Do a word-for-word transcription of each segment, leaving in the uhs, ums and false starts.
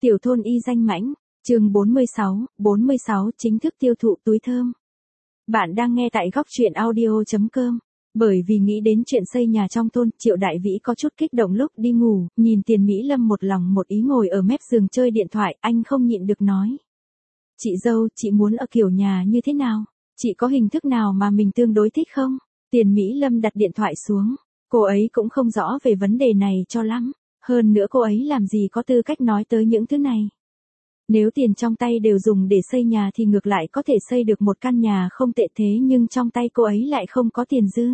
Tiểu thôn y danh mãnh, chương bốn mươi sáu, bốn mươi sáu chính thức tiêu thụ túi thơm. Bạn đang nghe tại góc truyện audio chấm com. Bởi vì nghĩ đến chuyện xây nhà trong thôn, Triệu Đại Vĩ có chút kích động lúc đi ngủ, nhìn Tiền Mỹ Lâm một lòng một ý ngồi ở mép giường chơi điện thoại, anh không nhịn được nói. Chị dâu, chị muốn ở kiểu nhà như thế nào? Chị có hình thức nào mà mình tương đối thích không? Tiền Mỹ Lâm đặt điện thoại xuống, cô ấy cũng không rõ về vấn đề này cho lắm. Hơn nữa cô ấy làm gì có tư cách nói tới những thứ này. Nếu tiền trong tay đều dùng để xây nhà thì ngược lại có thể xây được một căn nhà không tệ, thế nhưng trong tay cô ấy lại không có tiền dư.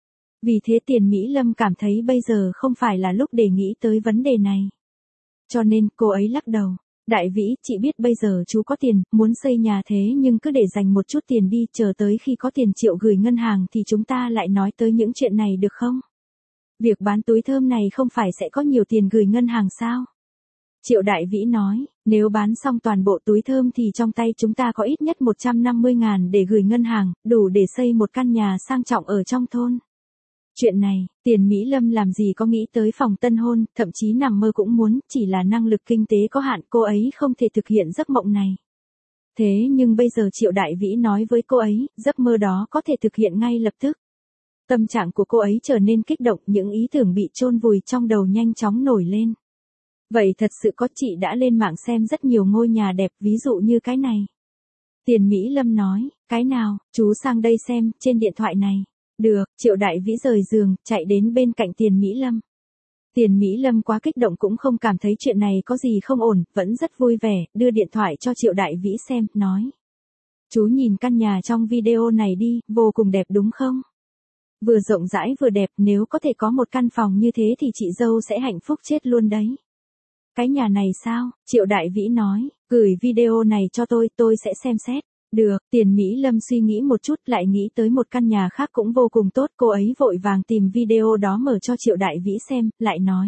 Vì thế Tiền Mỹ Lâm cảm thấy bây giờ không phải là lúc để nghĩ tới vấn đề này. Cho nên cô ấy lắc đầu. Đại Vĩ, chị biết bây giờ chú có tiền, muốn xây nhà thế nhưng cứ để dành một chút tiền đi, chờ tới khi có tiền Triệu gửi ngân hàng thì chúng ta lại nói tới những chuyện này được không? Việc bán túi thơm này không phải sẽ có nhiều tiền gửi ngân hàng sao? Triệu Đại Vĩ nói, nếu bán xong toàn bộ túi thơm thì trong tay chúng ta có ít nhất một trăm năm mươi ngàn để gửi ngân hàng, đủ để xây một căn nhà sang trọng ở trong thôn. Chuyện này, Tiền Mỹ Lâm làm gì có nghĩ tới phòng tân hôn, thậm chí nằm mơ cũng muốn, chỉ là năng lực kinh tế có hạn, cô ấy không thể thực hiện giấc mộng này. Thế nhưng bây giờ Triệu Đại Vĩ nói với cô ấy, giấc mơ đó có thể thực hiện ngay lập tức. Tâm trạng của cô ấy trở nên kích động, những ý tưởng bị chôn vùi trong đầu nhanh chóng nổi lên. Vậy thật sự có, chị đã lên mạng xem rất nhiều ngôi nhà đẹp, ví dụ như cái này. Tiền Mỹ Lâm nói, cái nào, chú sang đây xem, trên điện thoại này. Được, Triệu Đại Vĩ rời giường, chạy đến bên cạnh Tiền Mỹ Lâm. Tiền Mỹ Lâm quá kích động cũng không cảm thấy chuyện này có gì không ổn, vẫn rất vui vẻ, đưa điện thoại cho Triệu Đại Vĩ xem, nói. Chú nhìn căn nhà trong video này đi, vô cùng đẹp đúng không? Vừa rộng rãi vừa đẹp, nếu có thể có một căn phòng như thế thì chị dâu sẽ hạnh phúc chết luôn đấy. Cái nhà này sao? Triệu Đại Vĩ nói, gửi video này cho tôi, tôi sẽ xem xét. Được, Tiền Mỹ Lâm suy nghĩ một chút lại nghĩ tới một căn nhà khác cũng vô cùng tốt, cô ấy vội vàng tìm video đó mở cho Triệu Đại Vĩ xem, lại nói.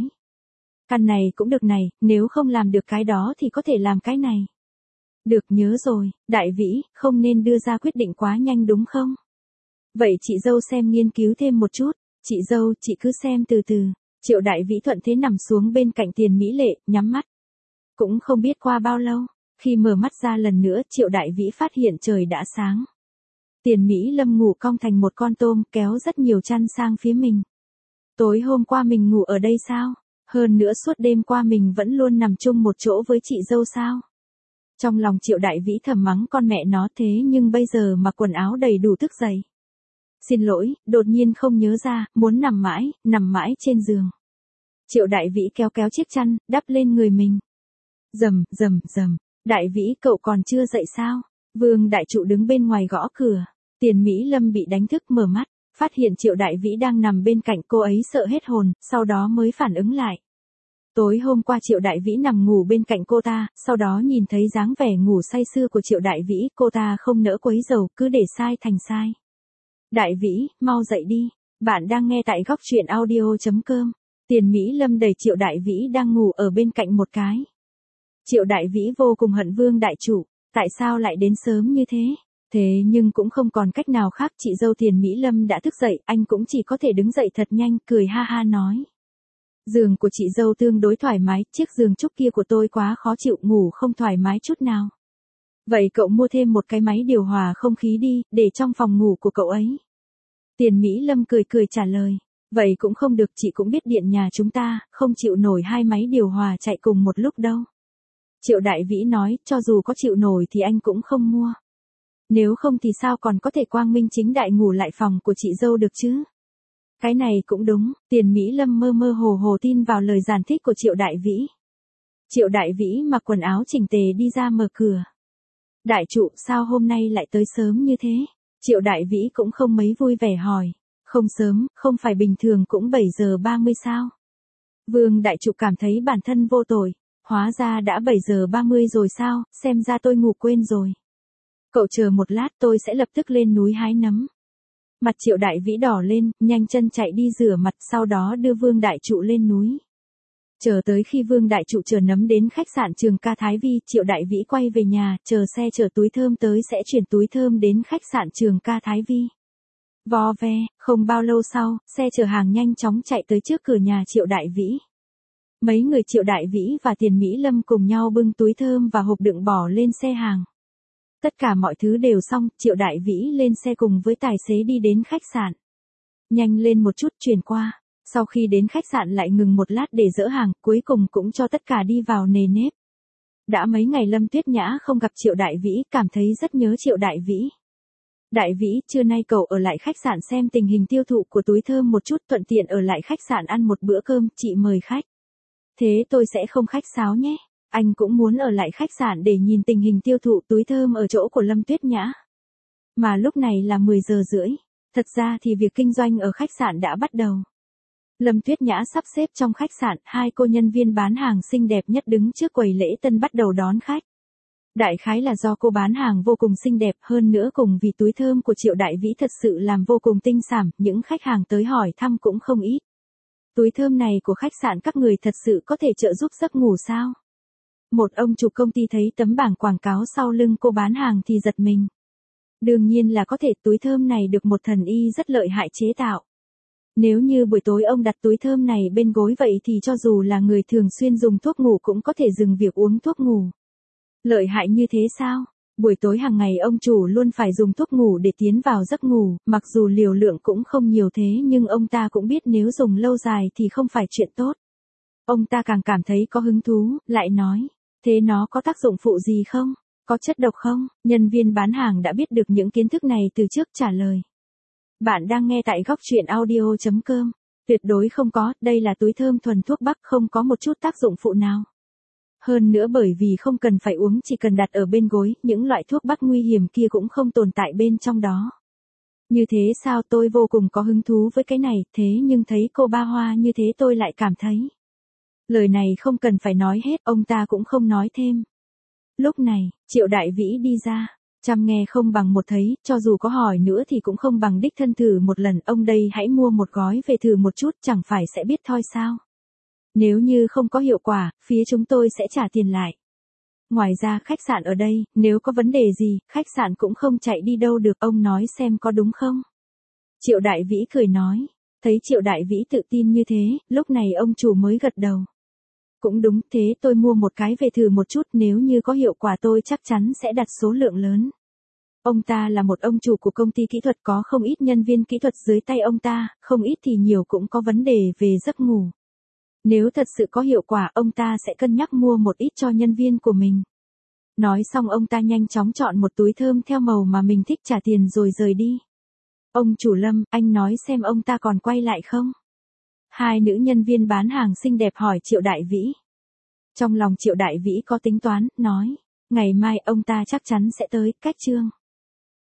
Căn này cũng được này, nếu không làm được cái đó thì có thể làm cái này. Được, nhớ rồi, Đại Vĩ, không nên đưa ra quyết định quá nhanh đúng không? Vậy chị dâu xem nghiên cứu thêm một chút, chị dâu, chị cứ xem từ từ. Triệu Đại Vĩ thuận thế nằm xuống bên cạnh Tiền Mỹ Lệ, nhắm mắt. Cũng không biết qua bao lâu, khi mở mắt ra lần nữa Triệu Đại Vĩ phát hiện trời đã sáng. Tiền Mỹ Lâm ngủ cong thành một con tôm, kéo rất nhiều chăn sang phía mình. Tối hôm qua mình ngủ ở đây sao? Hơn nữa suốt đêm qua mình vẫn luôn nằm chung một chỗ với chị dâu sao? Trong lòng Triệu Đại Vĩ thầm mắng con mẹ nó, thế nhưng bây giờ mặc quần áo đầy đủ thức dậy. Xin lỗi, đột nhiên không nhớ ra, muốn nằm mãi, nằm mãi trên giường. Triệu Đại Vĩ kéo kéo chiếc chăn, đắp lên người mình. Rầm, rầm, rầm. Đại Vĩ, cậu còn chưa dậy sao? Vương Đại Trụ đứng bên ngoài gõ cửa. Tiền Mỹ Lâm bị đánh thức mở mắt, phát hiện Triệu Đại Vĩ đang nằm bên cạnh, cô ấy sợ hết hồn, sau đó mới phản ứng lại. Tối hôm qua Triệu Đại Vĩ nằm ngủ bên cạnh cô ta, sau đó nhìn thấy dáng vẻ ngủ say sưa của Triệu Đại Vĩ, cô ta không nỡ quấy rầy, cứ để sai thành sai. Đại Vĩ, mau dậy đi. Bạn đang nghe tại góc truyện audio chấm com. Tiền Mỹ Lâm đẩy Triệu Đại Vĩ đang ngủ ở bên cạnh một cái. Triệu Đại Vĩ vô cùng hận Vương Đại Trụ, tại sao lại đến sớm như thế? Thế nhưng cũng không còn cách nào khác, chị dâu Tiền Mỹ Lâm đã thức dậy, anh cũng chỉ có thể đứng dậy thật nhanh, cười ha ha nói. Giường của chị dâu tương đối thoải mái, chiếc giường trúc kia của tôi quá khó chịu, ngủ không thoải mái chút nào. Vậy cậu mua thêm một cái máy điều hòa không khí đi, để trong phòng ngủ của cậu ấy. Tiền Mỹ Lâm cười cười trả lời. Vậy cũng không được, chị cũng biết điện nhà chúng ta, không chịu nổi hai máy điều hòa chạy cùng một lúc đâu. Triệu Đại Vĩ nói, cho dù có chịu nổi thì anh cũng không mua. Nếu không thì sao còn có thể quang minh chính đại ngủ lại phòng của chị dâu được chứ? Cái này cũng đúng, Tiền Mỹ Lâm mơ mơ hồ hồ tin vào lời giải thích của Triệu Đại Vĩ. Triệu Đại Vĩ mặc quần áo chỉnh tề đi ra mở cửa. Đại Trụ, sao hôm nay lại tới sớm như thế? Triệu Đại Vĩ cũng không mấy vui vẻ hỏi. Không sớm, không phải bình thường cũng bảy giờ ba mươi sao? Vương Đại Trụ cảm thấy bản thân vô tội. Hóa ra đã bảy giờ ba mươi rồi sao, xem ra tôi ngủ quên rồi. Cậu chờ một lát, tôi sẽ lập tức lên núi hái nấm. Mặt Triệu Đại Vĩ đỏ lên, nhanh chân chạy đi rửa mặt, sau đó đưa Vương Đại Trụ lên núi. Chờ tới khi Vương Đại Trụ chở nấm đến khách sạn Trường Ca Thái Vi, Triệu Đại Vĩ quay về nhà, chờ xe chở túi thơm tới sẽ chuyển túi thơm đến khách sạn Trường Ca Thái Vi. Vò ve, không bao lâu sau, xe chở hàng nhanh chóng chạy tới trước cửa nhà Triệu Đại Vĩ. Mấy người Triệu Đại Vĩ và Tiền Mỹ Lâm cùng nhau bưng túi thơm và hộp đựng bỏ lên xe hàng. Tất cả mọi thứ đều xong, Triệu Đại Vĩ lên xe cùng với tài xế đi đến khách sạn. Nhanh lên một chút chuyển qua. Sau khi đến khách sạn lại ngừng một lát để dỡ hàng, cuối cùng cũng cho tất cả đi vào nề nếp. Đã mấy ngày Lâm Tuyết Nhã không gặp Triệu Đại Vĩ, cảm thấy rất nhớ Triệu Đại Vĩ. Đại Vĩ, trưa nay cậu ở lại khách sạn xem tình hình tiêu thụ của túi thơm một chút, thuận tiện ở lại khách sạn ăn một bữa cơm, chị mời khách. Thế tôi sẽ không khách sáo nhé. Anh cũng muốn ở lại khách sạn để nhìn tình hình tiêu thụ túi thơm ở chỗ của Lâm Tuyết Nhã. Mà lúc này là mười giờ rưỡi. Thật ra thì việc kinh doanh ở khách sạn đã bắt đầu. Lâm Tuyết Nhã sắp xếp trong khách sạn, hai cô nhân viên bán hàng xinh đẹp nhất đứng trước quầy lễ tân bắt đầu đón khách. Đại khái là do cô bán hàng vô cùng xinh đẹp, hơn nữa cùng vì túi thơm của Triệu Đại Vĩ thật sự làm vô cùng tinh xảo, những khách hàng tới hỏi thăm cũng không ít. Túi thơm này của khách sạn các người thật sự có thể trợ giúp giấc ngủ sao? Một ông chủ công ty thấy tấm bảng quảng cáo sau lưng cô bán hàng thì giật mình. Đương nhiên là có thể, túi thơm này được một thần y rất lợi hại chế tạo. Nếu như buổi tối ông đặt túi thơm này bên gối vậy thì cho dù là người thường xuyên dùng thuốc ngủ cũng có thể dừng việc uống thuốc ngủ. Lợi hại như thế sao? Buổi tối hàng ngày ông chủ luôn phải dùng thuốc ngủ để tiến vào giấc ngủ, mặc dù liều lượng cũng không nhiều thế nhưng ông ta cũng biết nếu dùng lâu dài thì không phải chuyện tốt. Ông ta càng cảm thấy có hứng thú, lại nói, thế nó có tác dụng phụ gì không? Có chất độc không? Nhân viên bán hàng đã biết được những kiến thức này từ trước trả lời. Bạn đang nghe tại góc truyện audio chấm com. Tuyệt đối không có, đây là túi thơm thuần thuốc bắc, không có một chút tác dụng phụ nào. Hơn nữa bởi vì không cần phải uống, chỉ cần đặt ở bên gối, những loại thuốc bắc nguy hiểm kia cũng không tồn tại bên trong đó. Như thế sao? Tôi vô cùng có hứng thú với cái này, thế nhưng thấy cô Ba Hoa như thế tôi lại cảm thấy. Lời này không cần phải nói hết, ông ta cũng không nói thêm. Lúc này, Triệu Đại Vĩ đi ra. Chăm nghe không bằng một thấy, cho dù có hỏi nữa thì cũng không bằng đích thân thử một lần, ông đây hãy mua một gói về thử một chút, chẳng phải sẽ biết thôi sao. Nếu như không có hiệu quả, phía chúng tôi sẽ trả tiền lại. Ngoài ra khách sạn ở đây, nếu có vấn đề gì, khách sạn cũng không chạy đi đâu được, ông nói xem có đúng không? Triệu Đại Vĩ cười nói, thấy Triệu Đại Vĩ tự tin như thế, lúc này ông chủ mới gật đầu. Cũng đúng, thế tôi mua một cái về thử một chút, nếu như có hiệu quả tôi chắc chắn sẽ đặt số lượng lớn. Ông ta là một ông chủ của công ty kỹ thuật, có không ít nhân viên kỹ thuật dưới tay ông ta, không ít thì nhiều cũng có vấn đề về giấc ngủ. Nếu thật sự có hiệu quả, ông ta sẽ cân nhắc mua một ít cho nhân viên của mình. Nói xong ông ta nhanh chóng chọn một túi thơm theo màu mà mình thích, trả tiền rồi rời đi. Ông chủ Lâm, anh nói xem ông ta còn quay lại không? Hai nữ nhân viên bán hàng xinh đẹp hỏi Triệu Đại Vĩ. Trong lòng Triệu Đại Vĩ có tính toán, nói, ngày mai ông ta chắc chắn sẽ tới, cách chương.